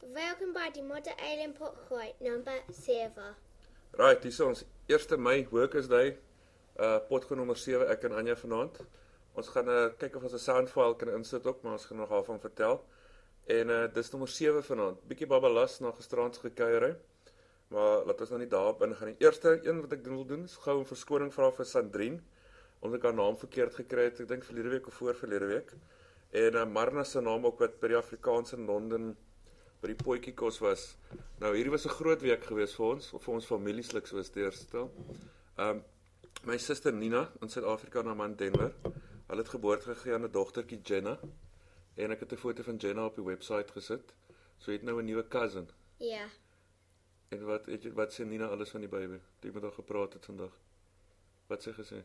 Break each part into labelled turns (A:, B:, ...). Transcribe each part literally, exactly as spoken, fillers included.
A: Welkom by die Modder Island Potgooi, number seven.
B: Right, hier is ons eerste Mei Workers Day, uh, potgooi nummer seven, ek en Anja vanaand. Ons gaan uh, kyk of ons 'n soundfile kan insit ook, maar ons gaan nog daarvan vertel. En uh, dis nummer seven vanaand. Bietjie babbelas na gisterand gekuier, maar laat ons nou nie daarop ingaan nie. Eerste een wat ek doen wil doen is gou 'n verskoning vra vir Sandrine, omdat ek haar naam verkeerd gekry het, ek dink verlede week of voor verlede week. En uh, Marna se naam ook wat by die Afrikaans in Londen by die potjie kos was. Nou hierdie was 'n groot week geweest vir ons, of vir ons familieslik soos deurstel. Um my suster Nina in Suid-Afrika na man Denver. Hulle het geboorte gegee aan 'n dogtertjie Jenna. En ek het 'n foto van Jenna op die webwerf gesit. So het nou 'n nuwe cousin.
A: Ja. Yeah.
B: En wat het jy, wat sê Nina alles van die baby? Die met haar gepraat het vandag. Wat sê gesê?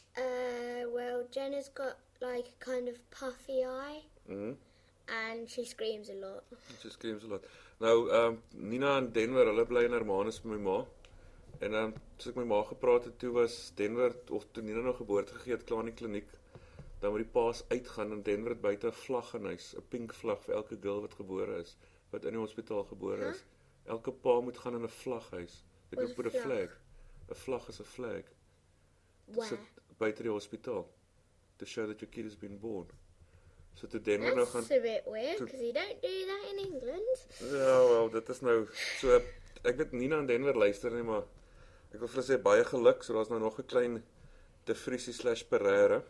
A: Uh well, Jenna's got like a kind of puffy eye.
B: Mhm.
A: And she screams a lot.
B: She screams a lot. Nou, um, Nina in Denver, hulle bly in Hermanus by my ma. En um, as ek my ma gepraat het, toe was Denver, of toe Nina nou geboorte gegee het, klaar in die kliniek, dan moet die paas uitgaan, en Denver het buite 'n vlag in huis, 'n pink vlag vir elke girl wat gebore is, wat in die hospitaal gebore huh? is. Elke pa moet gaan in 'n vlaghuis. Dit is vir 'n flag. 'n Vlag is 'n flag. Dit sit buite die hospitaal, to show that your kid has been born. So toe Denver nou gaan...
A: That's a bit weird, because you don't do that in England.
B: Ja, wel, dit is nou... So, ek weet Nina in Denver luister nie, maar... Ek wil vir hulle sê, baie geluk, so daar is nou nog 'n klein... De Vriesie slash Pereira...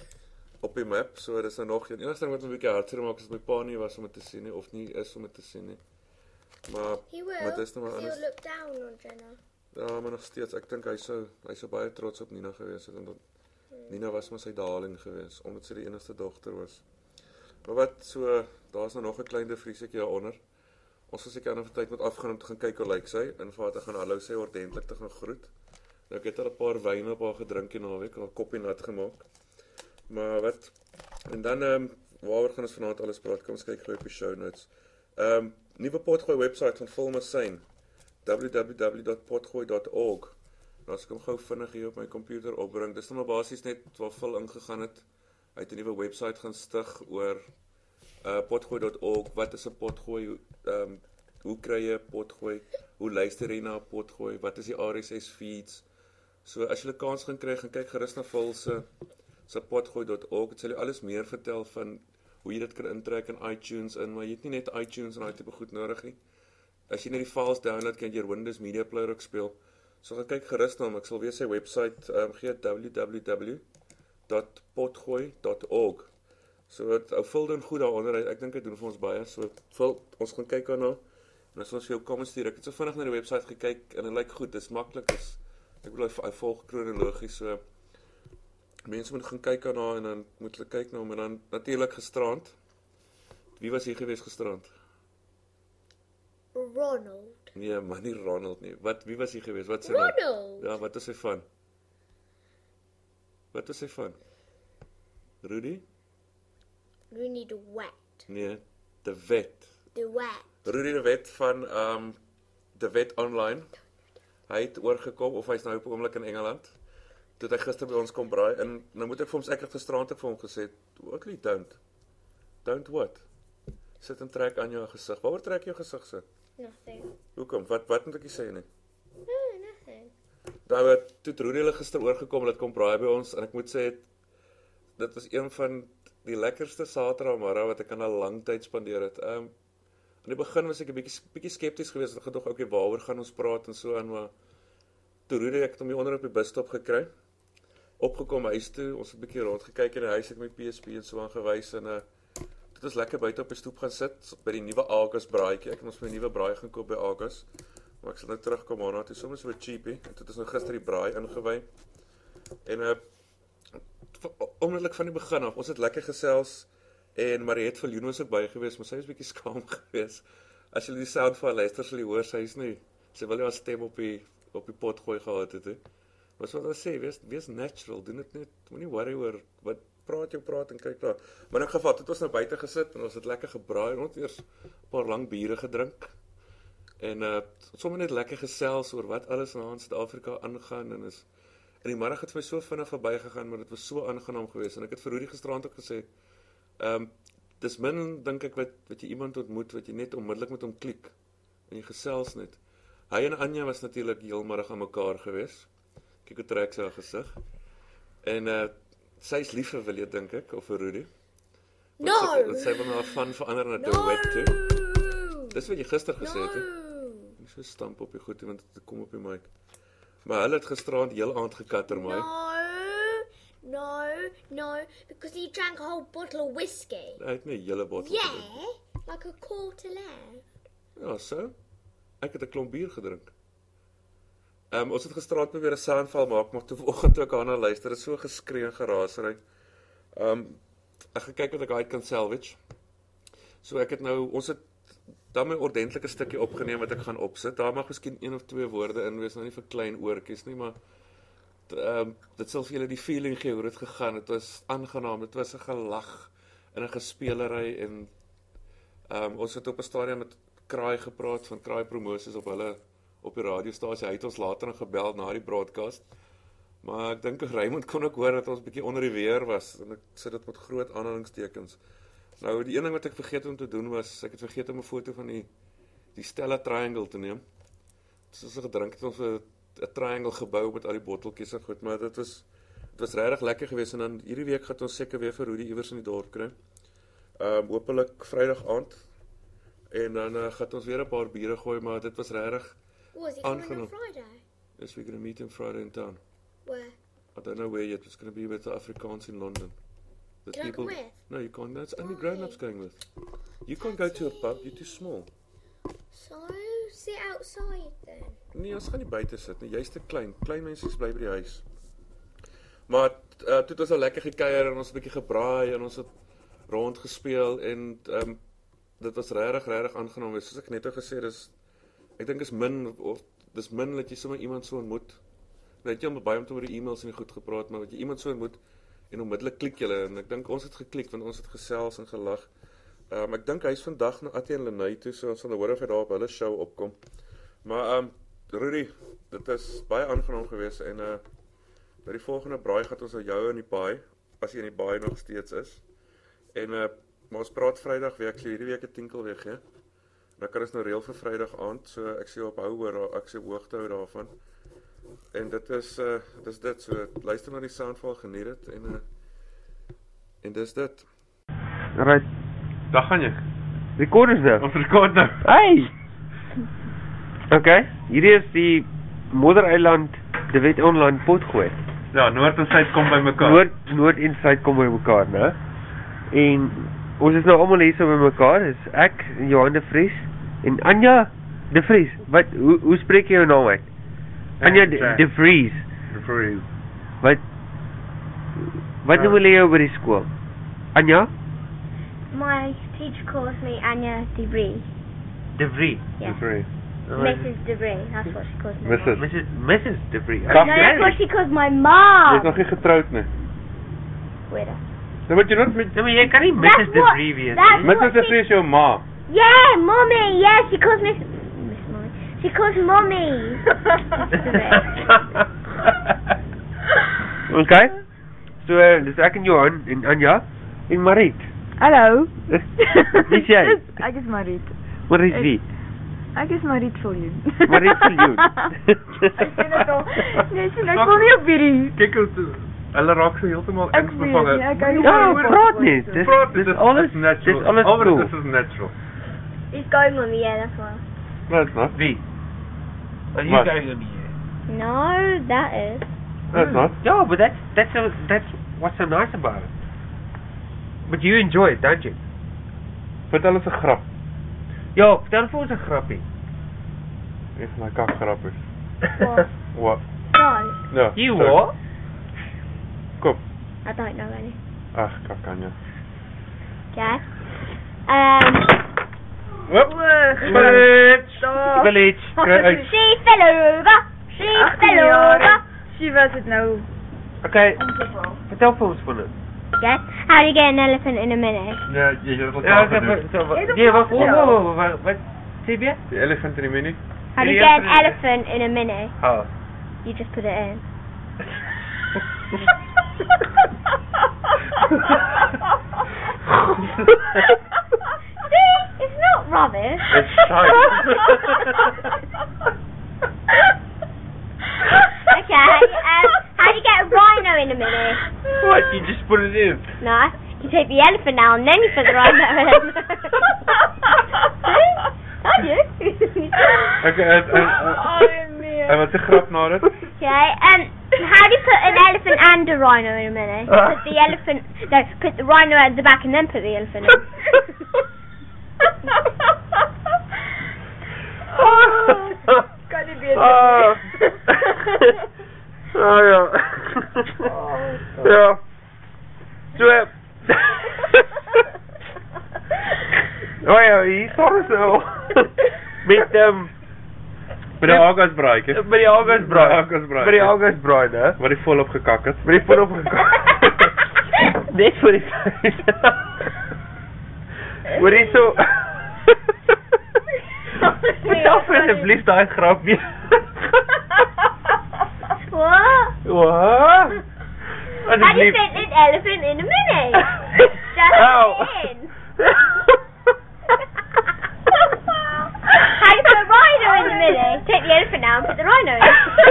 B: op die map, so dit is nou nog... Die enigste ding wat my 'n bietjie hartseer maak, is dat my pa nie was om het te sien nie, of nie is om het te sien nie. Maar...
A: He will,
B: maar dis nou maar
A: he'll
B: alles...
A: look down on Jenna.
B: Ja, maar nog steeds, ek dink hy sou... Hy sou baie trots op Nina gewees het, omdat... Hmm. Nina was maar sy darling gewees, omdat sy die enigste dogter was. Maar wat, so, daar is nou nog 'n klein De Vriesiekie daaronder. Ons gaan seker nou vir tyd moet afgaan om te gaan kyk hoe lyk sy, en vir haar te gaan hallo sê, ordentlik te gaan groet. Nou, ek het al 'n paar wyne op haar gedrink die naweek, haar koppie nat gemaak. Maar wat, en dan, ehm, um, waaroor gaan ons vanaand alles praat, kom ons kyk gou op die show notes. Ehm, um, nuwe potgooi website van Volma Sein, w w w dot potgooi dot org. Nou, as ek hom gou vinnig hier op my komputer opbring, dis nou maar basies net waar Phil ingegaan het, hy het 'n nuwe website gaan stig oor uh, potgooi dot org, wat is 'n potgooi, um, hoe kry jy 'n potgooi, hoe luister jy na 'n potgooi, wat is die R S S feeds. So as jy 'n kans gaan kry, gaan kyk gerus na Phil se se potgooi dot org, dit sal jy alles meer vertel van hoe jy dit kan intrek in iTunes in, maar jy het nie net iTunes en daai tipe goed nodig nie. As jy net die files download, kan jy Windows Media Player ook speel. So gaan kyk gerus na hom, ek sal weer sy website um, gee, w w w dot potgooi dot org. So het ou Phil doen goed daaronder, ek dink hy doen vir ons baie. So Phil, ons gaan kyk daarna. En as ons vir jou comments stuur, ek het so vinnig na die website gekyk en dit lyk goed, dit is maklik, is ek bedoel hy volg kronologies, so mense moet gaan kyk daarna en dan moet hulle kyk na hom en dan natuurlik gisterand. Wie was hier gewees gisterand?
A: Ronald.
B: Nee, maar nie Ronald nie. Wat wie was hier gewees? Wat sê
A: Ronald.
B: Ja, wat is hy van? Wat is hy van? Rudy?
A: Rudy de Wet.
B: Nee, De Wet.
A: De Wet.
B: Rudy de Wet van um De Wet Online. Hy het oorgekom of hy's nou op 'n oomblik in Engeland. Toe hy gister by ons kom braai en nou moet ek vir hom ek het gisterand ek vir hom gesê, "Actually don't. Don't what? Sit en trek aan jou gesig. Waaroor trek jy jou gesig so?
A: Nothing.
B: Hoekom? Wat wat moet ek sê nie?
A: No, nothing.
B: Daar het toe Rudy hulle gister oorgekom en dit kom braai by ons en ek moet sê dit was een van die lekkerste Saterdagmiddag wat ek aan 'n lang tyd spandeer het. Ehm um, in die begin was ek 'n bietjie bietjie skepties geweest, ek gedog okay, waaroor gaan ons praat en so aan, maar toe Rudy ek het hom hier onder op die busstop gekry. Opgekom huis toe, ons het 'n bietjie rond gekyk in die huis, ek my P S P en so aangewys en uh dit was lekker buite op die stoep gaan sit by die nuwe Agus braaitjie. Ek het ons my nuwe braai gaan koop by Agus. Maar ek sal nou terugkom daarna toe, soms so 'n cheapie. En dit is nou gister die braai ingewy. En uh onmiddellik van die begin af, ons het lekker gesels en Mariet Viljoen was ook by gewees, maar sy was bietjie skaam gewees. As jy die sound van luister, sal jy hoor sy is nie. Sy wil nie haar stem op die op die pot gooi gehad het, hè. Maar so wat ek sê, wees wees natural, doen dit net. Moenie worry oor wat praat jy praat en kyk daar. Maar in 'n geval het ons nou buite gesit en ons het lekker gebraai en ons het eers 'n paar lang biere gedrink. En uh sommer net lekker gesels oor wat alles in Suid-Afrika aangaan en is in die middag het my so vinnig verbygegaan, maar dit was so aangenaam geweest en ek het vir Rudy gisterand ook gesê, ehm um, dis min dink ek wat wat jy iemand ontmoet wat jy net onmiddellik met hom klik en jy gesels net. Hy en Anja was natuurlik heelmiddag aan mekaar gewees. Kyk hoe trek sy haar gesig. En uh sy's lief vir Willie dink ek of vir Rudy.
A: No.
B: Sy, sy wil nou van verander na
A: No.
B: duet toe. Dis wat jy gister gesê het.
A: No.
B: Hè? Jy so stamp op die goed want dit kom op die mic. Maar hulle het gisteraand heel aand gekatter my.
A: No, no, no, because he drank a whole bottle of whiskey.
B: Hy het nie 'n hele bottel
A: Yeah,
B: gedrink.
A: like a quarter left.
B: Ja, so. Ek het 'n klomp bier gedrink. Ehm um, ons het gisteraand probeer 'n soundfile maak, maar toe vanoggend toe ek daarna luister, dit is so geskree en geraasery. Ehm um, ek gaan kyk wat ek uit kan salvage. So ek het nou ons het dan my ordentlike stukkie opgeneem wat ek gaan opsit. Daar mag miskien een of twee woorde in wees, nou nie vir klein oortjies nie, maar ehm um, dit sal vir julle die feeling gee hoe dit gegaan het. Dit was aangenaam, dit was 'n gelag en 'n gespelery en ehm um, ons het op 'n stadium met Kraai gepraat van Kraai promosies op hulle op die radiostasie. Hy het ons later nog gebel na die broadcast. Maar ek dink Raymond kon ook hoor dat ons bietjie onder die weer was en ek sit dit met groot aanhalingstekens. Nou die een ding wat ek vergeet om te doen was ek het vergeet om 'n foto van die die Stella Triangle te neem. Dis so gedrink het ons 'n 'n triangle gebou met al die botteltjies en goed, maar dit was dit was regtig lekker geweest en dan hierdie week gaan ons seker weer vir Rudy iewers in die dorp kry. Ehm um, hopelik Vrydag aand. En dan uh, gaan ons weer 'n paar biere gooi, maar dit was regtig
A: Was he coming on
B: aangenaam.
A: Friday?
B: Yes, we're going to meet him Friday in town.
A: Where?
B: I don't know where yet. It's going to be with the Afrikaans in London. The
A: Can I go with?
B: No, you can't. That's only
A: Why?
B: grown-ups going with. You can't go to a pub. You're too small.
A: So, sit outside then.
B: Nee, ons gaan nie buite sit nie. Jy's te klein. Klein mense bly by die huis. Maar uh, toe het ons al lekker gekuier en ons 'n bietjie gebraai en ons het rond gespeel en ehm um, dit was regtig regtig aangenaam wees. Soos ek net al gesê het, dis ek dink is min of dis min dat jy sommer iemand so ontmoet. Net jy om baie om te oor die e-mails en goed gepraat, maar wat jy iemand so ontmoet en onmiddellik klik julle en ek dink ons het geklik want ons het gesels en gelag. Ehm um, ek dink hy's vandag na Attie en Lenay toe, so ons sal hoor of hy daar op hulle show opkom. Maar ehm um, Rudy, dit is baie aangenaam geweest en uh by die volgende braai gaan ons aan jou in die baai, as jy in die baai nog steeds is. En uh maar ons praat Vrydag weer, ek sê hierdie week 'n tinkel weer gee. Dan kan ons nou reël vir Vrydag aand, so ek sê ophou oor ek sê hoogte hou daarvan. En dit is uh dis dit, so luister na die soundfile, geniet dit en uh en dis dit.
C: Alright,
D: Daar gaan jy.
C: record is nou.
D: Ons rekord nou.
C: Hey! Okay, hierdie is die Moddereiland De Wet Online potgooi.
D: Ja, Noord en Suid kom by mekaar.
C: Noord, Noord en Suid kom by mekaar, né? En ons is nou almal hier so by mekaar. Dis ek, Johan de Vries en Anja de Vries. Wat hoe hoe spreek jy jou naam uit? Anja de, de Vries.
D: De Vries.
C: Wat Wat noem hulle jou by die skool? Anja?
E: My teacher calls me Anya Debris.
C: De Vries.
E: Yeah.
D: De Vries.
E: Missus Debris, that's what she calls me.
D: Missus
C: Missus Missus de Vries.
D: Kap-
E: No, that's what she calls my
D: Jy is
E: mom.
D: nog nie getroud nie.
E: Weirdo.
D: Dan moet jy nooit met
C: Nee, maar jy kan nie
E: That's
C: Missus de
E: what-
C: Vries wees
E: that's
C: nie.
E: what
D: Missus De
E: she-
D: Vries is jou ma.
E: Yeah, mommy. Yeah, she calls Miss Miss Mommy. She calls mommy.
C: Okay. So, uh, dis ek en Johan en Anja en Mariet.
F: Hallo.
C: Wie is jy?
F: Ek is Mariet.
C: Mariet wie?
F: Ek is Mariet Viljoen.
C: Mariet Viljoen.
F: Ek sien dit al. Nee, sien ek wil nie op hierdie.
D: Kyk hoe toe. Hulle raak so heeltemal
F: Ek weet
D: ingevange.
F: nie, ek hou nie
C: Ja,
F: van
C: praat nie. Dis
D: Praat,
C: dis
D: is-
C: alles
D: is natural.
C: dis alles
D: Al wat
C: cool.
D: dit is is natural.
E: He's going with me, yeah, that's why.
D: No, it's not.
C: Wie? Are you
D: Wat?
C: going on here?
E: No, that is.
D: No, it's not.
C: Yeah, but that's that's a, that's what's so nice about it. But you enjoy it, don't you?
D: Vertel ons 'n grap.
C: Ja, vertel vir ons 'n grappie.
D: Een van my kakgrappe.
E: What?
D: Wat?
E: No,
D: Ja.
C: You
D: sorry.
C: what?
D: Kom.
E: I don't know any.
D: Ag, kakanja.
E: Okay. Um,
D: Hop.
C: Village.
F: Stop.
C: Village.
D: Kry uit.
E: she fell over. She
F: Ag,
E: fell
F: ja.
E: over.
F: She was dit nou.
C: Okay, vertel vir ons van dit.
E: Okay. How do you get an elephant in a minute?
D: Ja, jy het dit
C: Ja,
D: al
C: so,
D: gedoen.
C: so, wat-
F: Jy het
C: nee,
F: ook
C: wat
F: vertel.
C: wat wat- wat wat sê jy?
D: Die elephant in die menu.
E: How do you
C: Yeah,
E: get an
C: yeah.
E: elephant in a minute?
C: Oh.
E: You just put it in. See, it's not rubbish.
D: It's shite.
E: Okay, um, how do you get a rhino in a mini?
C: What? You just put it in?
E: No, you take the elephant now and then you put the rhino in. Told you.
D: Okay, en en en wat 'n grap na dit?
E: Okay, um, how do you put an elephant and a rhino in a mini? Put the elephant, no, put the rhino at the back and then put the elephant in.
F: Kan nie weet
C: Ah. Ah ja. Ja. So. Oh ja, hier staan ons nou. Met ehm
D: By die Augusbraai, hè?
C: by die Augusbraai.
D: Augusbraai.
C: By die Augusbraai, né?
D: Wat die volop gekak het.
C: By die volop gekak. Net vir die Hoor jy so? Moet jy asseblief daai grap weer.
E: What?
C: Wat?
E: How do you
C: Asseblief.
E: fit an elephant in a mini? Just
C: Ow.
E: in. How do you put a rhino in the mini? Take the elephant out and put the rhino in.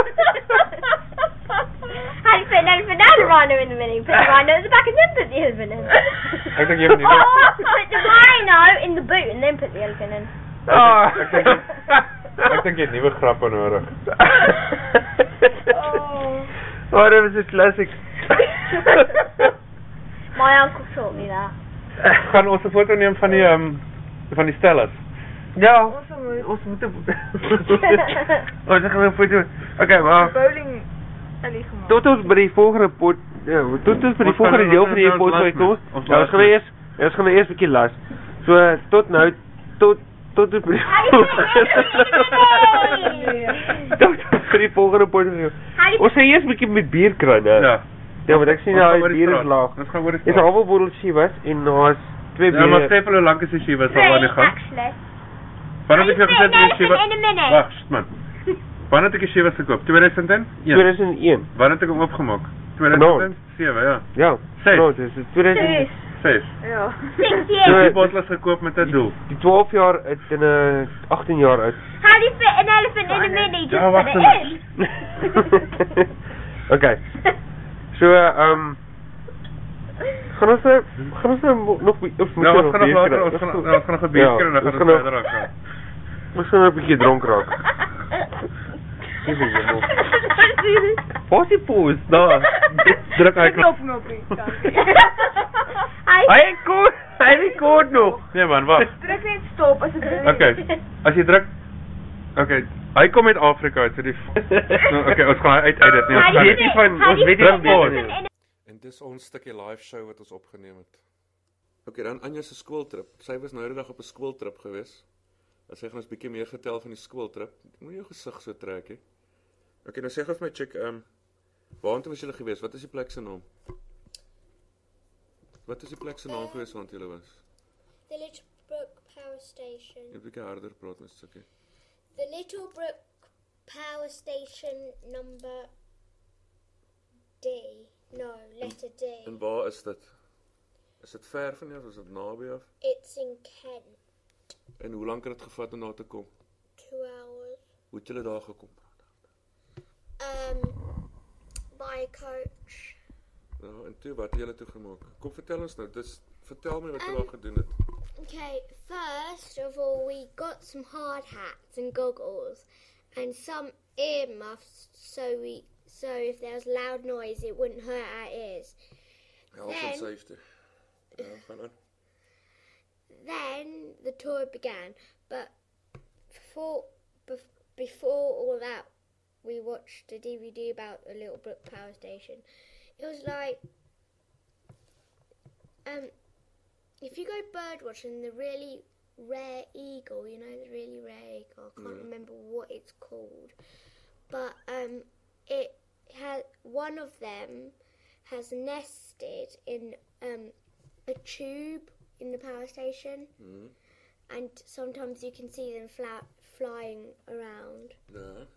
E: How do you put an elephant and a rhino in the mini? Put the rhino at the back and then put the elephant in.
D: Ek dink jy moet nie.
E: Put the rhino in the boot and then put the elephant in.
C: Ah.
D: Ek dink ek dink jy het nuwe grappe nodig.
C: Oh, that was a classic.
E: My uncle taught me that.
D: Gaan ons 'n foto neem van die ehm um, van die stellers.
C: Ja, ons moet Ons gaan 'n foto. Okay, maar
F: bowling alley gemaak.
C: tot ons by die volgende pot, ja, tot ons by die
D: Ons
C: volgende
D: gaan-
C: deel
D: ons
C: van die
D: gaan
C: pot
D: las
C: by kom.
D: met. Ons
C: Ja, ons
D: las
C: gaan
D: met.
C: eers, ja, ons gaan eers 'n bietjie las. So tot nou tot tot ons by die tot ons by die volgende pot. Ons gaan eers 'n bietjie met bier kry, né?
D: Ja.
C: Ja, want ek sien
D: Ons gaan
C: daai
D: oor die
C: bier is
D: straat.
C: laag.
D: Ons gaan oor die
C: Dis 'n
D: straat.
C: halwe bottel Chivas en daar's twee
D: Ja, maar
C: bier.
D: Stefan, hoe lank is die Chivas al
E: Three,
D: aan die gang?
E: actually.
D: Wanneer het jy
E: How do you
D: gesê
E: fit an
D: die Chivas?
E: elephant in a mini?
D: Wag, man. Wanneer het ek die Chivas gekoop? tweeduisend een?
C: tweeduisend een.
D: Wanneer het ek hom opgemaak? tweeduisend sewe, ja.
C: Ja.
D: Ses.
C: Nou, dis tweeduisend
D: ses.
F: Ja.
E: Six
C: So,
E: years.
D: Die bottel is gekoop met 'n doel.
C: Die twaalf jaar uit en 'n agttien jaar uit.
E: How do you fit an elephant in a mini? Just
D: Ja,
E: put
D: wacht
E: it
D: even.
E: in.
C: Okay. So, ehm um, gaan ons nou gaan ons nou mo- nog bi- of moet
D: Ja,
C: ons
D: ons gaan nog
C: bier
D: later,
C: kry?
D: ons gaan ja, ons gaan nog 'n bier
C: Ja,
D: kry en dan
C: ons
D: gaan
C: gaan
D: ons
C: nog-
D: verder raak.
C: Ons gaan nou 'n bietjie dronk raak. Dis is jammer. Wat is pause? Daar. Druk hy knop.
F: Knop knoppie.
C: Hy kort, hy kort nog.
D: Nee man, wag.
F: Druk net stop asseblief.
D: Okay. As jy druk Okay, hy kom uit Afrika uit, so die no, Okay, ons gaan uit uit dit nie.
E: How
D: Ons
E: do
D: gaan
E: you
C: weet nie
E: fit-
C: van-
E: how
C: ons
E: do you
C: weet
E: fit
C: nie
E: an
C: van
E: elephant
C: dit.
E: in a-
B: En dis ons stukkie live show wat ons opgeneem het. Okay, dan Anja se skooltrip. Sy was nou die dag op 'n skooltrip gewees. As sy gaan ons bietjie meer vertel van die skooltrip. Moenie jou gesig so trek hè. Okay, nou sê gou vir my chick, ehm um, waartoe was julle gewees? Wat is die plek se naam? Wat is die plek se naam gewees waartoe julle was?
A: The Little Brook Power Station.
B: Jy moet 'n bietjie harder praat met stukkie.
A: The Little Brook Power Station number D. No, letter D.
B: En waar is dit? Is dit ver van jou of is dit naby af?
A: It's in Kent.
B: En hoe lank het dit gevat om daar te kom?
A: Two hours.
B: Hoe het julle daar gekom?
A: Um, by a coach.
B: Ja, en toe wat het julle toe gemaak? Kom vertel ons nou. Dis vertel my wat jy
A: Um,
B: daar gedoen het.
A: Okay, first of all, we got some hard hats and goggles and some earmuffs so we so if there was loud noise it wouldn't hurt our ears.
B: Health and
A: Then-
B: safety. Ja, gaan aan.
A: Then the tour began, but before bef- before all that, we watched a D V D about a Little Brook Power Station. It was like um, if you go bird watching, the really rare eagle, you know, the really rare eagle. I can't
B: Yeah.
A: remember what it's called, but um, it has one of them has nested in um, a tube in the power station,
B: Mhm.
A: and sometimes you can see them fla- flying around.
B: Ja.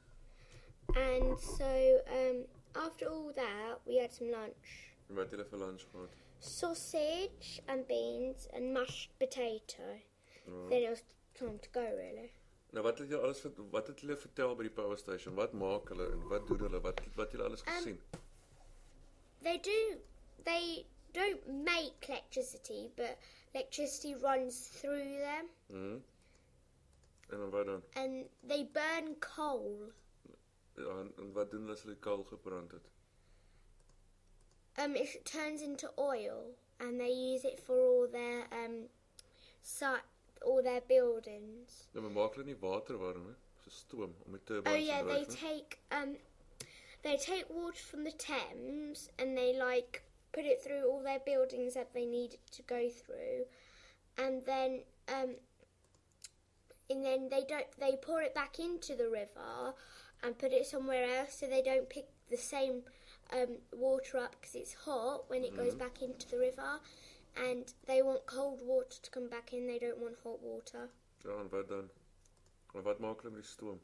A: And so um, after all that, we had some lunch.
B: En wat het julle vir lunch gehad?
A: sausage and beans and mashed potato.
B: Ja.
A: Then it was time to go, really.
B: Nou wat het julle alles ver- wat het hulle vertel by die power station? Wat maak hulle en wat doen hulle? Wat wat julle alles
A: Um,
B: gesien?
A: They do. They don't make electricity, but electricity runs through them,
B: Mhm. En dan wat dan?
A: and they burn coal.
B: Ja, en, en wat doen hulle as hulle die kaal gebrand het?
A: Um, it turns into oil, and they use it for all their um, si- all their buildings.
B: Nou, maar maak hulle nie water warm, hè? So stoom om die
A: Oh
B: turbines
A: yeah,
B: te
A: they
B: dryf, hè?
A: take um, they take water from the Thames, and they like put it through all their buildings that they need it to go through, and then um, and then they don't they pour it back into the river and put it somewhere else, so they don't pick the same um, water up because it's hot when it goes back into the river, and they want cold water to come back in. They don't want hot water.
B: Ja, en wat dan? En wat maak hulle met die stoom?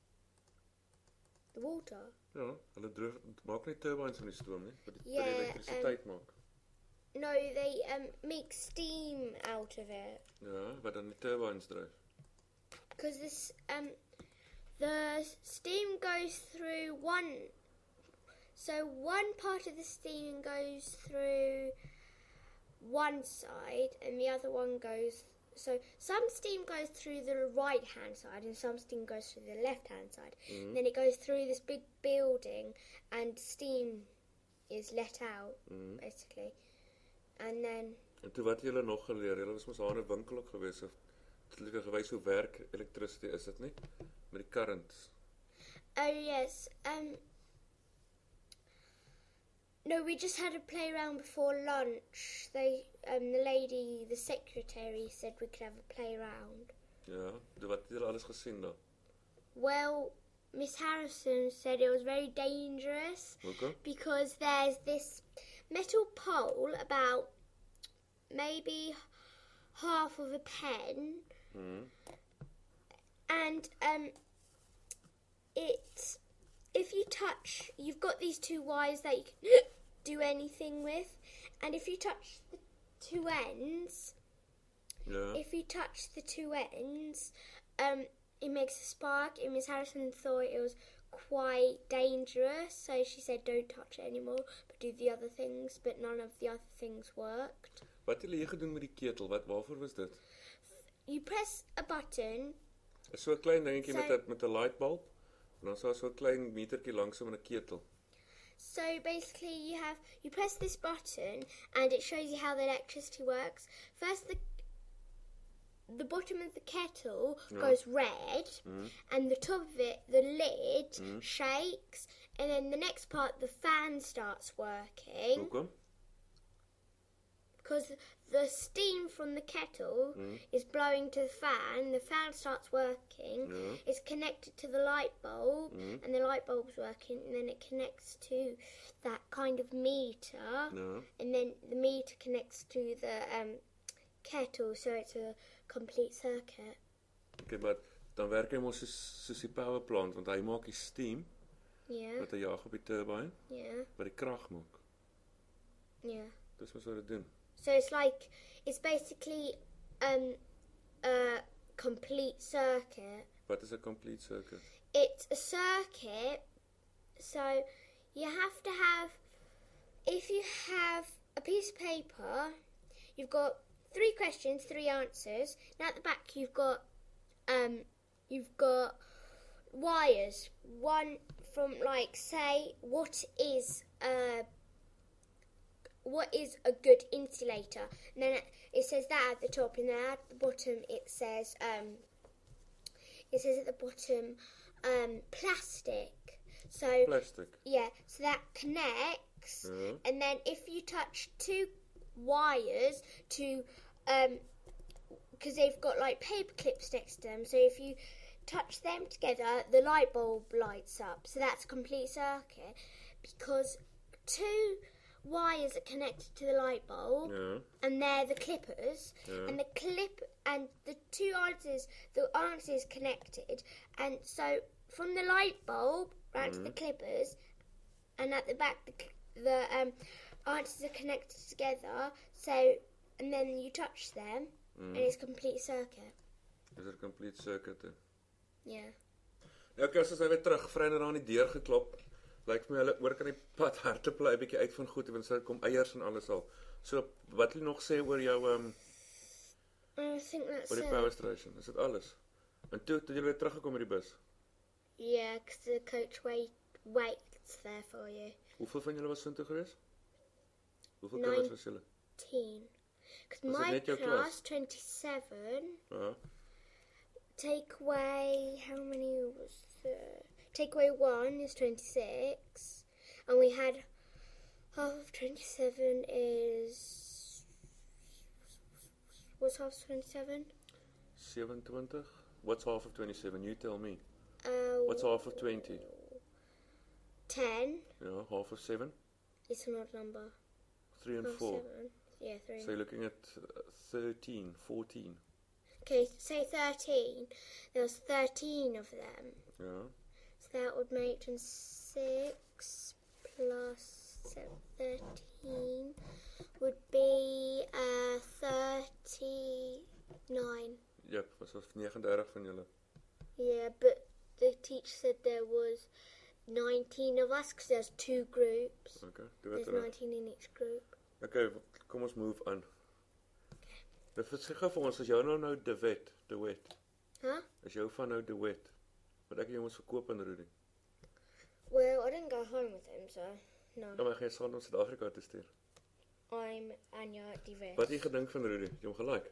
A: The water.
B: Ja, hulle droog maak nie turbines van die stoom nie, wat die,
A: Ja,
B: wat die elektrisiteit maak.
A: No, they um, make steam out of it.
B: Ja, wat dan die turbines dryf.
A: Because this um the steam goes through one so one part of the steam goes through one side and the other one goes so some steam goes through the right hand side and some steam goes through the left hand side.
B: Mhm.
A: And then it goes through this big building and steam is let out
B: Mhm.
A: basically. And then
B: En toe wat het julle nog geleer? Julle was mos aan 'n winkel ook gewees of het julle gewys hoe werk elektricity is dit nie? Met die currents.
A: oh yes, um no, we just had a play round before lunch. They, um, the lady, the secretary said we could have a play round.
B: Ja, de wat het julle alles gesien dan?
A: Well, Miss Harrison said it was very dangerous
B: Hoekom?
A: because there's this metal pole about maybe half of a pen,
B: Mhm.
A: and um, it if you touch, you've got these two wires that you can do anything with, and if you touch the two ends,
B: Ja.
A: if you touch the two ends, um, it makes a spark. And Miss Harrison thought it was quite dangerous, so she said don't touch it anymore, but do the other things. But none of the other things worked.
B: Wat het julle hier gedoen met die ketel? Wat waarvoor was dit?
A: You press a button.
B: Is so 'n klein dingetjie
A: So-
B: met 'n met 'n lightbulb. En dan so 'n klein metertjie langs met 'n ketel.
A: So basically, you have you press this button, and it shows you how the electricity works. First, the the bottom of the kettle
B: Yeah.
A: goes red,
B: Mhm.
A: and the top of it, the lid,
B: Mhm.
A: shakes, and then the next part, the fan starts working
B: Hoekom?
A: because the steam from the kettle
B: Mhm.
A: is blowing to the fan. The fan starts working.
B: Ja.
A: It's connected to the light bulb,
B: Mhm.
A: and the light bulb's working, and then it connects to that kind of meter,
B: Ja.
A: and then the meter connects to the um, kettle, so it's a complete circuit.
B: Okay, maar dan werk hy mos soos soos die power plant want hy maak die steam
A: Yeah,
B: wat hy jaag op die turbine
A: yeah,
B: wat die krag maak.
A: yeah.
B: Dis mos wat dit doen.
A: So it's like it's basically um, a complete circuit.
B: Wat is 'n complete circuit?
A: It's a circuit, so you have to have, if you have a piece of paper, you've got three questions, three answers. Now at the back you've got, um, you've got wires. One from like, say, what is a what is a good insulator? And then it, it says that at the top, and then at the bottom it says um. It says at the bottom, um, plastic. So
B: Plastic.
A: yeah, so that connects,
B: Ja.
A: and then if you touch two wires to, um, because they've got like paper clips next to them, so if you touch them together, the light bulb lights up. So that's a complete circuit because two wires are connected to the light bulb,
B: Ja.
A: and they're the clippers,
B: Ja.
A: and the clip and the two answers, the answer is connected, and so from the light bulb round to the clippers, and at the back the cl- the um answers are connected together, so, and then you touch them,
B: Mm.
A: and it's a complete circuit.
B: Is dit 'n complete circuit? He?
A: Yeah.
B: Ja, ek as ons nou weer terug, vriende aan die deur geklop. Lyk vir my hulle oor kan die pad hardloop 'n bietjie uit van goed, want sy kom eiers en alles al. So, wat wil jy nog sê oor jou um
A: I think that's
B: oor die
A: it.
B: power station? Is dit alles? En toe, toe jy weer teruggekom met die bus.
A: Yeah, because the coach wait, waits there for you.
B: Hoeveel van julle was soontoe gewees? Hoeveel
A: Nine.
B: kinders was julle?
A: Teen. Because
B: Was it
A: my
B: net your
A: class,
B: class?
A: twenty-seven,
B: Ja.
A: take away, how many was there? Take away one is twenty-six, and we had half of twenty-seven is, what's half of twenty-seven?
B: seventy-two. What's half of twenty-seven? You tell me.
A: Uh,
B: What's half of twenty?
A: ten
B: Ja, half of seven?
A: is an odd number.
B: three and
A: Half
B: four.
A: seven. Yeah, three.
B: So you're looking at uh, thirteen, fourteen.
A: Okay, say thirteen. There was thirteen of them.
B: Ja.
A: So that would make twenty-six plus thirteen would be uh, thirty-nine.
B: Jep, was was thirty-nine van julle.
A: Yeah, but the teacher said there was nineteen of us because there's two groups.
B: Okay, doe
A: There's
B: dit reg.
A: nineteen in each group.
B: Okay, kom ons move aan. Dit verskil vir ons as jou nou nou De Wet, De Wet.
A: Huh?
B: As jou van nou De Wet. Wat ek en jy ons verkoop in Rudy.
A: Well, I didn't go home with him, so no.
B: Ja, maar jy gaan ons Suid-Afrika toe stuur.
A: I'm Anya Divet.
B: Wat het jy gedink van Rudy? Jy hom gelike?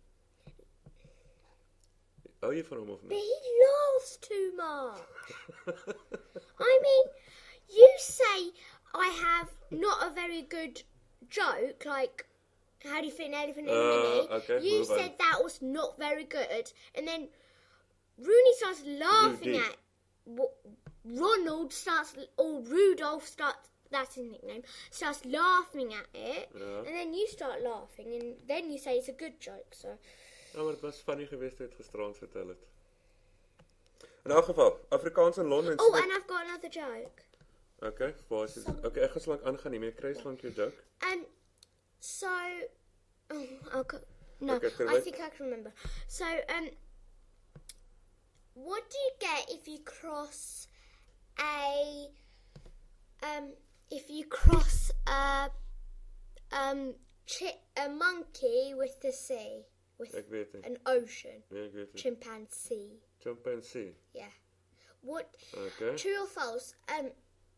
B: Hou jy van hom of
A: But
B: nie?
A: he laughs too much. I mean, you say I have not a very good joke, like, how do you fit an elephant in a
B: Uh,
A: mini?
B: okay,
A: you
B: move on.
A: said that was not very good, and then Rooney starts laughing
B: Rudy.
A: at w- Ronald starts, or Rudolph starts, that's his nickname, starts laughing at it,
B: Ja.
A: and then you start laughing, and then you say it's a good joke, so...
B: Ja, maar dit was funny geweest toe het gisterand vertel het. In elk geval, Afrikaans in Londen.
A: Oh, and I've got another joke.
B: Okay, waar is dit? Okay, ek gaan slank aangaan nie, maar kry slank jou joke.
A: Um, so, oh, I'll co- no,
B: Okay, so
A: I
B: let-
A: think I can remember. So, um, what do you get if you cross a, um, if you cross a, um, chi- a monkey with the sea, with
B: Ek weet nie.
A: an ocean,
B: Nee, ek weet nie.
A: chimpanzee,
B: Chimpanzee.
A: yeah. What,
B: Okay.
A: true or false? Um,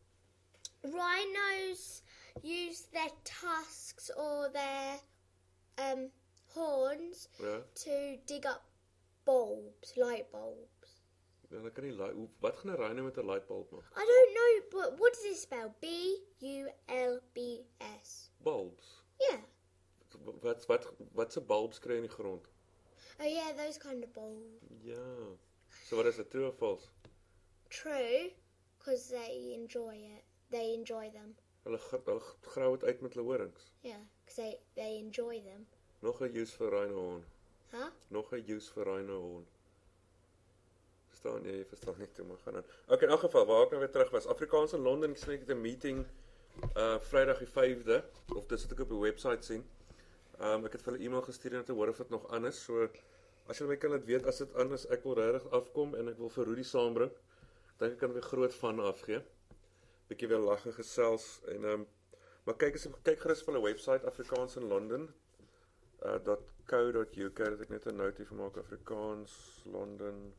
A: rhinos use their tusks or their um, horns
B: Ja.
A: to dig up bulbs, light bulbs.
B: Ja, dan kan nie light. hoe- Wat gaan 'n rhino met 'n lightbulb maak?
A: I don't know, but what does it spell? B U L B S.
B: Bulbs.
A: Yeah.
B: Wat wat wat se bulbs kry in die grond?
A: Oh yeah, those kind of bulbs.
B: Ja. So wat is dit, true of false?
A: True, because they enjoy it. They enjoy them.
B: Hulle g- hulle g- grou dit uit met hulle horings.
A: Yeah, because they, they enjoy them.
B: Nog 'n use vir rhino horn.
A: Huh?
B: Nog 'n use vir rhino horn. Verstaan jy? Jy verstaan nie toe maar gaan aan. Okay, in elk geval, waar ek nou weer terug was. Afrikaans in Londen, ek sê ek het 'n meeting uh Vrydag die vyfde of dis wat ek op die webwerf sien. Um ek het vir hulle e-mail gestuur en te hoor of dit nog aan is. So as julle my kan laat weet as dit aan is, ek wil regtig afkom en ek wil vir Rudy saambring. Dink ek kan weer groot van afgee. Bietjie weer lag en gesels en um maar kyk as kyk gerus op hulle webwerf Afrikaans in Londen. Uh, .co.uk dat ek net 'n notie van maak Afrikaans Londen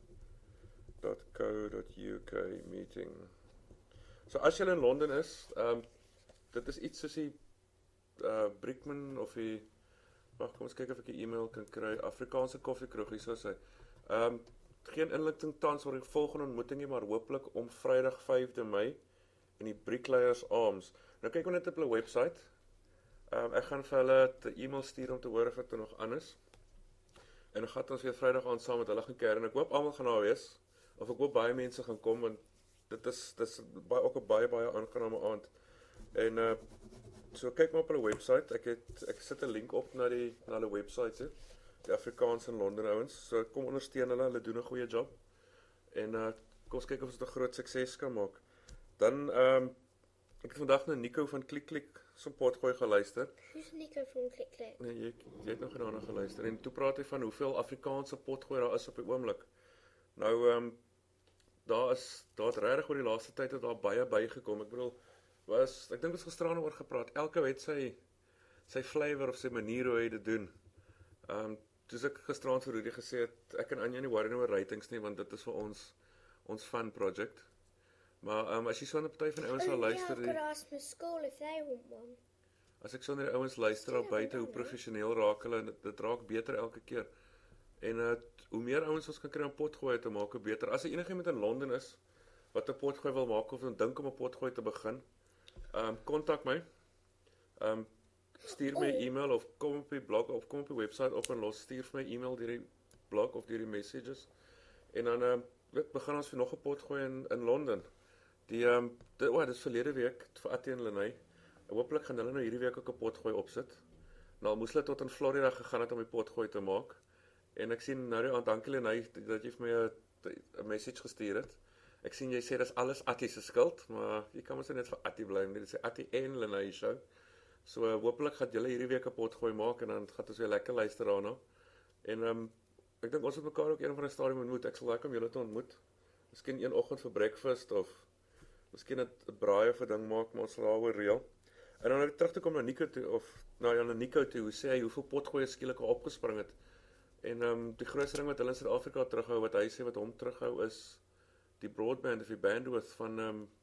B: .co.uk meeting. So as jy in Londen is, um dit is iets soos die uh Brickman of die wag kom ons kyk of ek 'n e-mail kan kry Afrikaanse koffiekroeg hier sou sy. Um geen inligting tans oor die volgende ontmoeting nie, maar hopelik om Vrydag vyfde Mei in die Bricklayers Arms. Nou kyk ons net op hulle webwerf. Um, ek gaan vir hulle 'n e-mail stuur om te hoor of dit nog aan is. En dan gaan ons weer Vrydag aan saam met hulle gaan kuier en ek hoop almal gaan daar wees. Of ek hoop baie mense gaan kom want dit is dis baie ook 'n baie baie aangename aand. En uh so kyk maar op hulle webwerf. Ek het ek sit 'n link op na die na hulle webwerf toe. Die Afrikaans in Londen ouens. So kom ondersteun hulle, hulle doen 'n goeie job. En uh kom ons kyk of ons dit 'n groot sukses kan maak. Dan ehm um, ek het vandag nou Nico van Klik Klik so 'n potgooi geluister.
A: Who's Nico from Click Click?
B: Nee, jy, jy het nog nie daarna geluister. En toe praat hy van hoeveel Afrikaanse potgooi daar is op die oomblik. Nou, ehm, um, daar is, daar het regtig oor die laaste tyd het daar baie bygekom. Ek bedoel, was, ek dink ons gisteraan oor gepraat, elke het sy, sy flavour of sy manier hoe hy dit doen. Ehm, um, Soos ek gisteraan vir Rudy gesê het, ek en Anja nie worry oor ratings nie, want dit is vir ons ons fun project. Maar um, as jy so 'n party van ouens sal luister,
A: Oh, yeah, I could ask my school if they want one.
B: as ek so na die ouens luister daar buite, hoe professioneel raak hulle, en dit, dit raak beter elke keer. En uh, hoe meer ouens ons kan kry om potgooi te maak, hoe beter. As er enigiemand in Londen is wat 'n potgooi wil maak of dink om 'n potgooi te begin, um, kontak my. Um, stuur my
A: Oh.
B: e-mail of kom op die blog of kom op die website op en los, stuur vir my e-mail deur die blog of deur die messages. En dan uh, weet, begin ons vir nog 'n potgooi in in Londen. Die ehm um, dit oh, dis verlede week vir Attie en Lenay. Hooplik gaan hulle nou hierdie week ook 'n potgooi opsit. Nou moes hulle tot in Florida gegaan het om die potgooi te maak. En ek sien nou die aand, dankie Lenay dat jy vir my 'n 'n message gestuur het. Ek sien jy sê dis alles Attie se skuld, maar jy kan mos net vir Attie bly, dit sê Attie en Lenay show. So uh, hooplik gaan julle hierdie week 'n potgooi maak en dan gaan ons weer lekker luister daarna. En ehm um, ek dink ons moet mekaar ook een van die stadium ontmoet. Ek sal lekker om julle te ontmoet. Miskien een oggend vir breakfast of miskien 'n braai of 'n ding maak, maar ons sal daaroor reël. En dan weer terug te kom na Nico toe of nou ja, na Nico toe, hoe sê hy hoeveel potgoeie skielik al opgespring het. En ehm um, die grootste ding wat hulle in Suid-Afrika terughou, wat hy sê wat hom terughou is die broadband of die bandwidth van ehm um,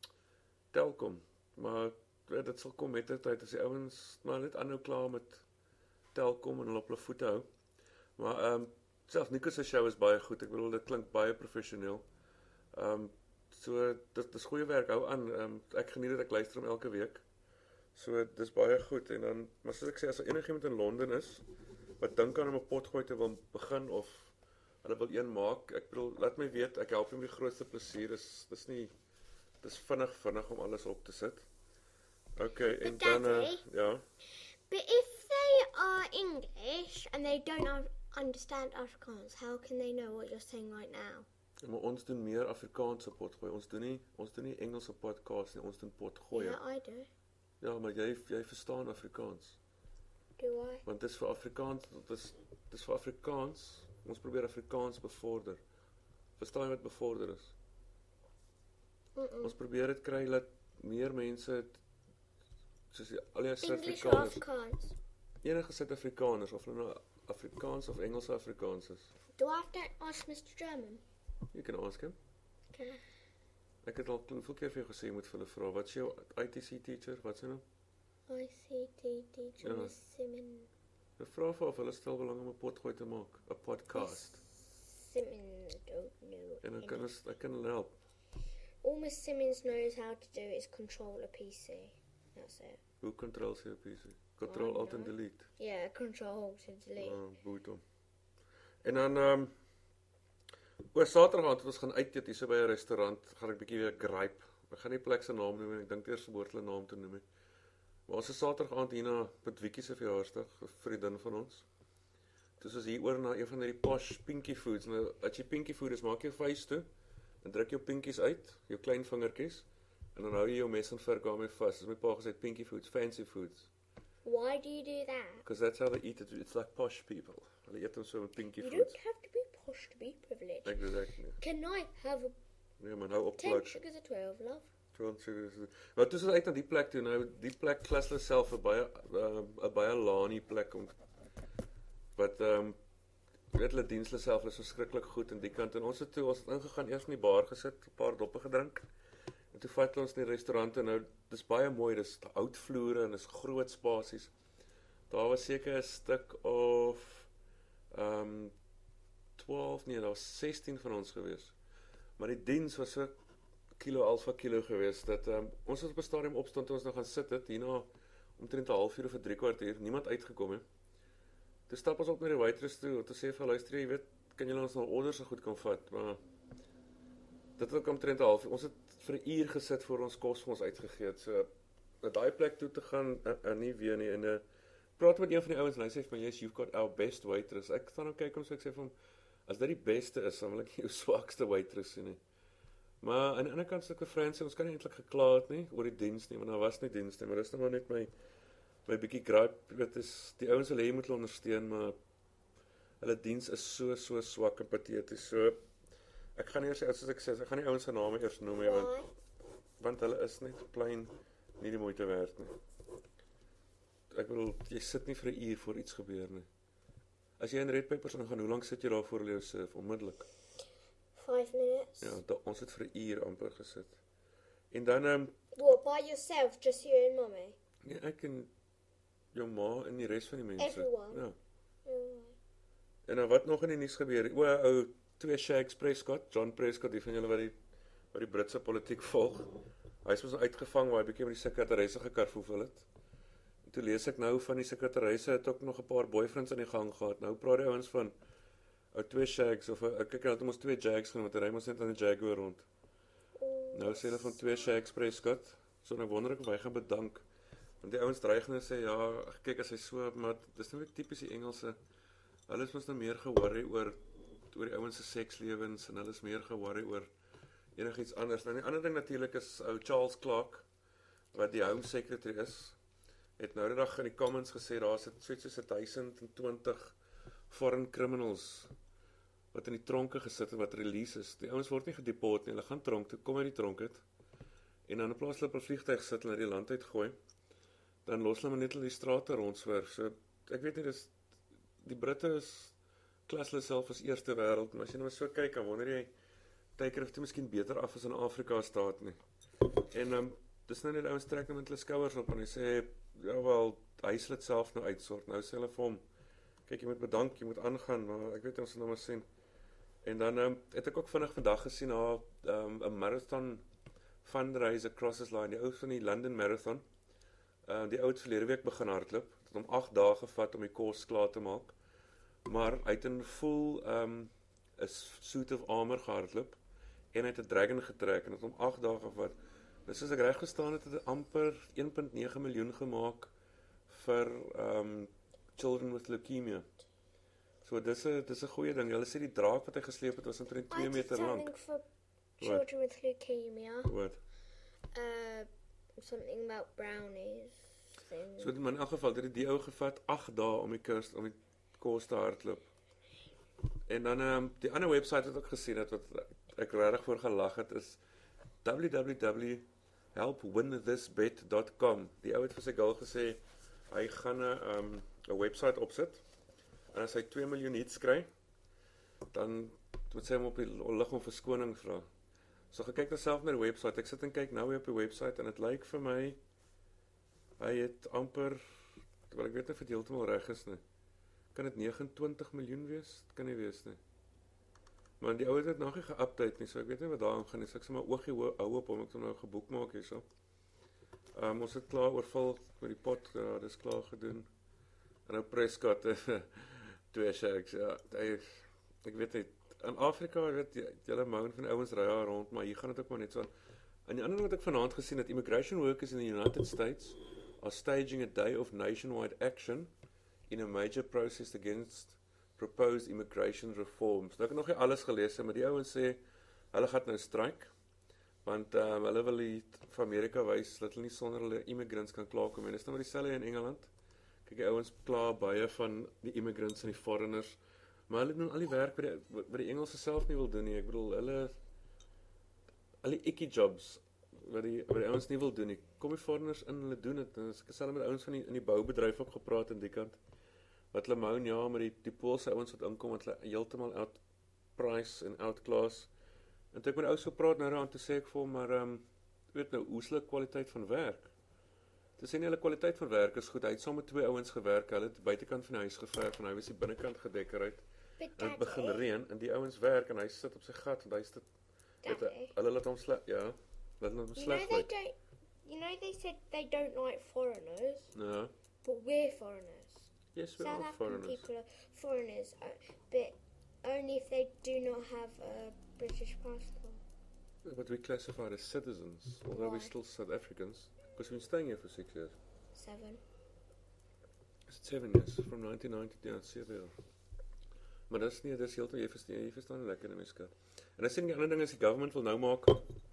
B: Telkom. Maar weet, dit sal kom met die tyd as die ouens maar net aanhou klaar met Telkom en hulle op hulle voete hou. Maar ehm um, selfs Nico se show is baie goed. Ek bedoel dit klink baie professioneel. Ehm um, so dit dis goeie werk. Hou aan. Ehm um, ek geniet dit, ek luister hom elke week. So dis baie goed en dan maar soos ek sê as er enigiemand in Londen is wat dink aan om 'n potgooi te wil begin of hulle wil een maak, ek bedoel laat my weet, ek help hom met die grootste plesier. Dis dis nie dis vinnig vinnig om alles op te sit. Okay, en
A: But
B: dan uh,
A: Daddy?
B: ja.
A: But if they are English and they don't un- understand Afrikaans, how can they know what you're saying right now?
B: Ja, maar ons doen meer Afrikaanse potgooi. Ons doen nie ons doen nie Engelse podcasts nie, ons doen potgooi.
A: Yeah, I do.
B: Ja, maar jy jy verstaan Afrikaans.
A: Do I?
B: Want dit is vir Afrikaans, dit is dis vir Afrikaans. Ons probeer Afrikaans bevorder. Verstaan jy wat bevorder is?
A: Mm-mm.
B: Ons probeer dit kry dat meer mense soos die al die
A: English or
B: Suid-Afrikaners,
A: Afrikaans?
B: enige Suid-Afrikaners of hulle nou Afrikaans of Engelse Afrikaans is.
A: Do I have to ask Mister German?
B: Jy kan ask hom.
A: Okay.
B: Ek het al hoeveel keer vir jou gesê jy moet vir hulle vra, wat is jou I T C teacher? Wat sê nou?
A: I C T teacher
B: Ja.
A: Miss Simmons.
B: Ek vra vir of hulle stel belang om 'n potgooi te maak, 'n podcast.
A: Simmons don't know.
B: En dan kan
A: any-
B: ons ek kan hulle help.
A: All Miss Simmons knows how to do is control a P C. That's it.
B: Hoe control sy op P C? Control
A: Oh,
B: Alt en
A: no.
B: Delete.
A: Yeah, control to delete.
B: Ja, boot hom. En dan ehm um, oor Saterdag aand het ons gaan uit eet hier so by 'n restaurant, gaan ek bietjie weer gripe. Ek gaan nie plek se naam noem nie, ek dink eers behoort hulle naam te noem nie. Maar ons is Saterdag aand hier na met Wiekie se verjaarsdag, 'n vriendin van ons. Dis is hier oor na een van hierdie posh pinky foods. Nou as jy pinky food is, maak jy vuis toe en druk jou pinkies uit, jou klein vingertjies, en dan hou jy jou mes en vork daarmee vas. Dis my pa gesê pinky foods, fancy foods.
A: Why do you do that?
B: Because that's how they eat it. It's like posh people. Hulle eet hom so met pinky
A: You
B: foods.
A: don't have to be posh to be privileged.
B: Exactly.
A: Can I have a
B: Nee man, hou op
A: ten
B: plek.
A: sugars of twelve, love?
B: twaalf sugars. Maar toe is ons uit na die plek toe. Nou die plek klas hulle self 'n baie uh, 'n baie lanie plek om wat ehm um, weet hulle diens hulle self is verskriklik goed in die kant en ons het toe ons het ingegaan eers in die bar gesit, 'n paar doppe gedrink. En toe vat hulle ons in die restaurant en nou dis baie mooi, dis houtvloere en dis groot spasies. Daar was seker 'n stuk of ehm um, twaalf, nee, daar was sestien van ons gewees. Maar die diens was so kilo alfa kilo gewees dat um, ons het op 'n stadium opstaan toe ons nou gaan sit het hierna omtrent 'n halfuur of 'n drie kwartier, niemand uitgekom het. Toe stap ons op na die waitress toe om te sê vir luister, jy weet, kan julle ons nou orders so goed kan vat, maar dit het omtrent 'n halfuur. Ons het vir 'n uur gesit voor ons kos vir ons uitgegee het. So na daai plek toe te gaan uh, uh, nie weer nie en 'n uh, praat met een van die ouens en hy sê vir my, "Yes, you've got our best waitress." Ek staan nou kyk om so ek sê vir hom, as dit die beste is, dan wil ek nie jou swakste waitress sien nie. Maar aan die ander kant sulke Franse, ons kan nie eintlik gekla het nie oor die diens nie, want daar was nie diens nie, maar dis nou maar net my my bietjie gripe, dit is die ouens wil hê jy moet hulle ondersteun, maar hulle diens is so so swak en pateties. So ek gaan eers soos ek sê, ek gaan nie ouens se name eers noem nie, want want hulle is net plain nie die moeite werd nie. Ek bedoel, jy sit nie vir 'n uur voor iets gebeur nie. As jy in Red Peppers gaan, hoe lank sit jy daar voor jou surf? Onmiddellik.
A: Five minutes.
B: Ja, da, ons het vir 'n uur amper gesit. En dan um,
A: What, by yourself, just you and mommy?
B: nee, ek en jou ma en die res van die mense.
A: Everyone?
B: Ja.
A: Oh.
B: En dan wat nog in die nuus gebeur? O, ou twee Shakes Prescott, John Prescott, die van julle wat die wat die Britse politiek volg. Hy's mos uitgevang waar hy bietjie met die sekretaresse gekarfoefel het. En toe lees ek nou van die sekretaresse het ook nog 'n paar boyfriends aan die gang gehad. Nou praat die ouens van ou twee Shakes of ek kyk nou ons twee Jags genoem, want hy ry mos net aan die Jaguar rond. Nou sê hulle van twee Shakes Prescott. So nou wonder ek of hy gaan bedank. Want die ouens dreig nou sê ja, kyk as hy so, maar dis nou weer tipies die Engelse. Hulle is mos nou meer ge-worry oor oor die ouens se sekslewens en hulle is meer ge-worry oor enigiets anders. Nou die ander ding natuurlik is ou Charles Clarke wat die Home Secretary is, het nou die dag in die comments gesê daar's so iets soos one thousand twenty foreign criminals wat in die tronke gesit het wat release is. Die ouens word nie gedeport nie, hulle gaan tronk toe, kom uit die tronk uit. En dan in plaas hulle op 'n vliegtuig sit en na die land uitgooi, dan los hulle maar net hulle die strate rondswerf. So ek weet nie, dis die Britte is klas hulle self as eerste wêreld, maar as jy nou so kyk, dan wonder jy teiker of dit miskien beter af as in Afrika staat nie. En um, dis nou net ouens trek met hulle skouers op en hy sê ja wel, hy sal dit self nou uitsort. Nou sê hulle vir hom, kyk jy moet bedank, jy moet aangaan, maar ek weet ons sal nou maar sien. En dan um, het ek ook vinnig vandag gesien na 'n um, marathon fundraiser Crosses Line, die ou van die London Marathon. Uh, die ou het verlede week begin hardloop. Het hom agt dae gevat om die kos klaar te maak. Maar hy het in full um, 'n suit of armor gehardloop en hy het 'n dragon getrek en het hom agt dae gevat. Dus as ek reg gestaan het, het hy amper one point nine miljoen gemaak vir um, children with leukemia. So dis 'n dis 'n goeie ding. Hulle sê die draak wat hy gesleep het was omtrent two meter lank.
A: I did something for children with leukemia.
B: Wat?
A: Uh, something about brownies. Thing.
B: So in elk geval, dit het die ou gevat agt dae om die kurs om die kos te hardloop. En dan um, die ander webwerf wat ek gesien het wat ek regtig voor gelag het is w w w dot help win this bet dot com. Die ou het vir sy girl gesê hy gaan 'n um, 'n webwerf opsit. En as hy two miljoen hits kry, dan moet sy hom op die lig om verskoning vra. So gekyk nou self na die webwerf. Ek sit en kyk nou weer op die webwerf en dit lyk vir my hy het amper, terwyl ek weet nie of dit heeltemal reg is nie. Kan dit twenty-nine miljoen wees? Dit kan nie wees nie. Maar die ou het dit nog nie ge-update nie, so ek weet nie wat daaraan gaan nie. So ek sê maar oogie hou op om ek nou geboek maak hierso. Um, ons het klaar oorval met die pot, ja, dis klaar gedoen. En nou Prescott, twee Shakes, ja. Hy, ek weet nie, in Afrika, weet jy, julle mouen van die ouens ry daar rond, maar hier gaan dit ook maar net so aan. En die ander ding wat ek vanaand gesien het, immigration workers in the United States are staging a day of nationwide action in a major protest against proposed immigration reforms. Nou ek het nog nie alles gelees, maar die ouens sê, hulle gaan nou strike, want um, hulle wil die van Amerika wys, dat hulle nie sonder hulle immigrants kan klaarkom. En dis nou maar dieselfde in Engeland. Kyk, die ouens kla baie van die immigrants en die foreigners, maar hulle doen al die werk wat die, wat die Engelse self nie wil doen nie. Ek bedoel, hulle al die icky jobs wat die, wat die ouens nie wil doen nie. Kom die foreigners in, hulle doen het. En ek sal met die ouens van die, in die boubedryf ook gepraat in die kant. Wat hulle moun, ja, maar die, die Poolse ouens wat inkom, wat hulle heeltemal out price en outclass. En toe ek met die ouens so praat nou aan, toe sê ek vir hom, maar um, weet nou, hoe is hulle kwaliteit van werk? Toe sê nie, hulle kwaliteit van werk is goed. Hy het saam met twee ouens gewerk, hulle het die buitekant van die huis geverf en hy was die binnekant gedekker uit. En het begin reën en die ouens werk en hy sit op sy gat want hy sit
A: Daddy.
B: Hulle laat hom sleg, ja. Laat hom
A: You know
B: sleg
A: they
B: lyk.
A: don't. You know they said they don't like foreigners,
B: Ja.
A: but we're foreigners.
B: Yes, we
A: South
B: are
A: African
B: foreigners.
A: people are foreigners, uh, but only if they do not have a British passport.
B: But we classified as citizens, although we're
A: Why?
B: still South Africans, because we've been staying here for six years.
A: Seven.
B: Is it seven years? From nineteen ninety to seven jaar. Maar dis nie, dis heeltemal, jy verstaan, jy verstaan hoe lekker die mens kan. En ek sê die ander ding is die government wil nou maak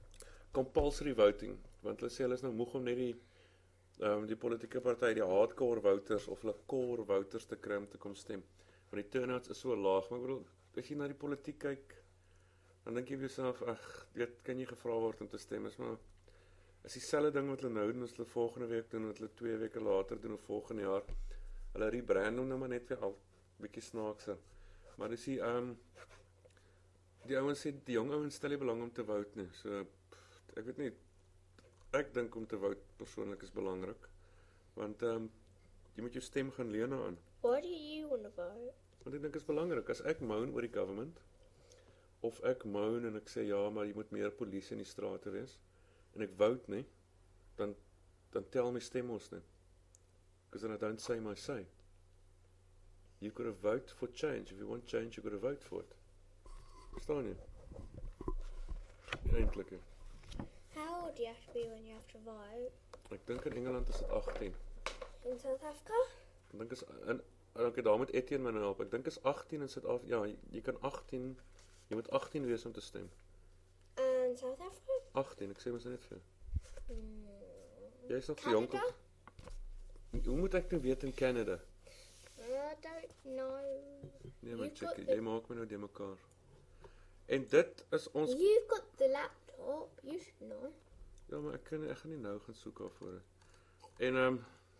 B: compulsory voting, want hulle sê hulle is nou moeg om net die um, die politieke party, die hardcore voters of hulle core voters te kry om te kom stem. Want die turnouts is so laag, maar ek bedoel, as jy na die politiek kyk, dan dink jy vir jouself, ag, weet, kan jy gevra word om te stem, is maar is dieselfde ding wat hulle nou doen, as hulle volgende week doen, wat hulle twee weke later doen, of volgende jaar, hulle rebrand hom nou maar net weer al, bietjie snaakse, maar dis die, um, die ouens sê, die jong ouens stel nie belang om te vote nie, so, pff, ek weet nie, ek dink om te vote persoonlik is belangrik, want um, jy moet jou stem gaan leen aan.
A: Why do you want to vote?
B: Want ek dink is belangrik, as ek moan oor die government, of ek moan en ek sê ja, maar jy moet meer polisie in die strate wees, en ek vote nie, dan, dan tel my stem ons nie. Because then I don't say my say. You've got to vote for change. If you want change, you've got to vote for it. Verstaan jy? Eindelijk.
A: How old do you have to be when you have to vote?
B: Ek dink in Engeland is dit agttien.
A: In South Africa?
B: Ek dink is, en, en okay, daar moet Etienne my nou help. Ek dink is agttien in Suid-Afrika, ja, jy, jy kan agttien, jy moet agttien wees om te stem.
A: In South Africa?
B: agttien, ek sê mys net vir jou.
A: Mm.
B: Jy is nog te jonk om... Hoe moet ek nou weet in Canada?
A: I don't know.
B: Nee, my
A: You've
B: chick,
A: got
B: jy
A: the-
B: maak my nou die mekaar. En dit is ons...
A: You've got the laptop. You should know.
B: Ja, maar ek, kan, ek gaan nie nou gaan soek daarvoor. En, ehm...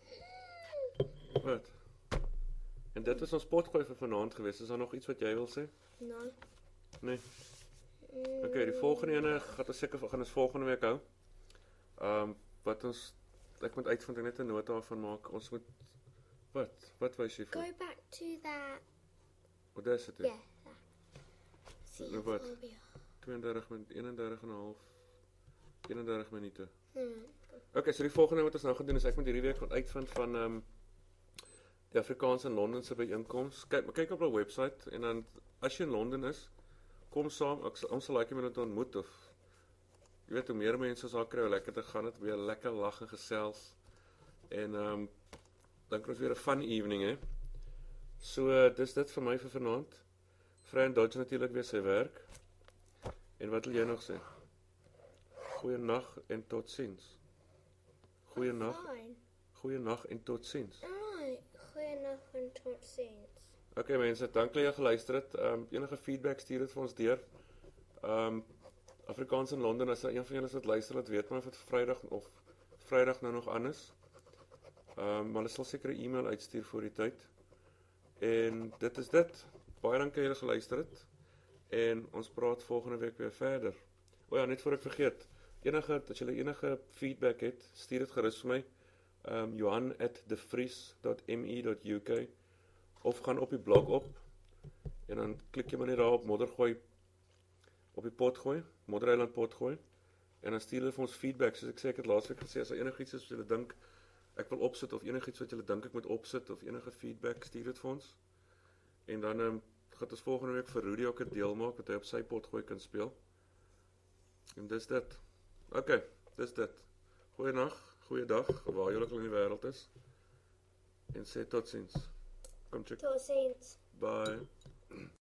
B: Um, wat? En dit is ons potgooi vir vanaand gewees. Is daar nog iets wat jy wil sê?
A: No.
B: Nee.
A: Mm.
B: Okay, die volgende ene gaan ons seker gaan ons volgende week hou. Ehm um, wat ons ek moet uitvind en net 'n nota daarvan maak. Ons moet wat? Wat wys jy vir?
A: Go back to that.
B: Wat is dit?
A: Yeah. That. See
B: Nou wat?
A: phobia.
B: tweeëndertig min eenendertig en 'n half eenendertig minute.
A: Hmm.
B: Okay, so die volgende wat ons nou gaan doen is ek moet hierdie week gaan uitvind van ehm um, die Afrikaanse in Londen se byeenkoms. Kyk, kyk op hulle webwerf en dan as jy in Londen is, kom saam. Ek ons sal like jy met ontmoet of jy weet hoe meer mense as daar kry, hoe lekker te gaan dit, weer lekker lag en gesels. En ehm um, dan kry ons weer 'n fun evening hè. So uh, dis dit vir my vir vanaand. Vriend Dodge natuurlik weer sy werk. En wat wil jy nog sê? Goeienag en totsiens. Goeienag.
A: Fine.
B: Goeienag en totsiens.
A: Alright. Goeienacht en tot ziens.
B: Okay mense, dankie dat jy geluister het. Ehm um, enige feedback stuur dit vir ons deur. Ehm um, Afrikaans in Londen, as daar een van julle wat luister, laat weet my of dit Vrydag of Vrydag nou nog anders. Ehm um, maar hulle sal seker 'n e-mail uitstuur voor die tyd. En dit is dit. Baie dankie dat julle geluister het. En ons praat volgende week weer verder. O ja, net voor ek vergeet. Enige as julle enige feedback het, stuur dit gerus vir my. Ehm um, Johan at devries dot m e dot u k of gaan op die blog op en dan klik jy maar net daar op moddergooi op die pot gooi, Moddereiland pot gooi en dan stuur hulle vir ons feedback soos ek sê ek het laasweek gesê as daar enigiets is wat julle dink ek wil opsit of enigiets wat julle dink ek moet opsit of enige feedback stuur dit vir ons. En dan ehm um, gaan ons volgende week vir Rudy ook 'n deel maak wat hy op sy pot gooi kan speel. En dis dit. Okay, dis dit. Goeienaand, goeiedag, waar julle ook al in die wêreld is. En sê totsiens. Kom check.
A: Tot ziens.
B: Bye.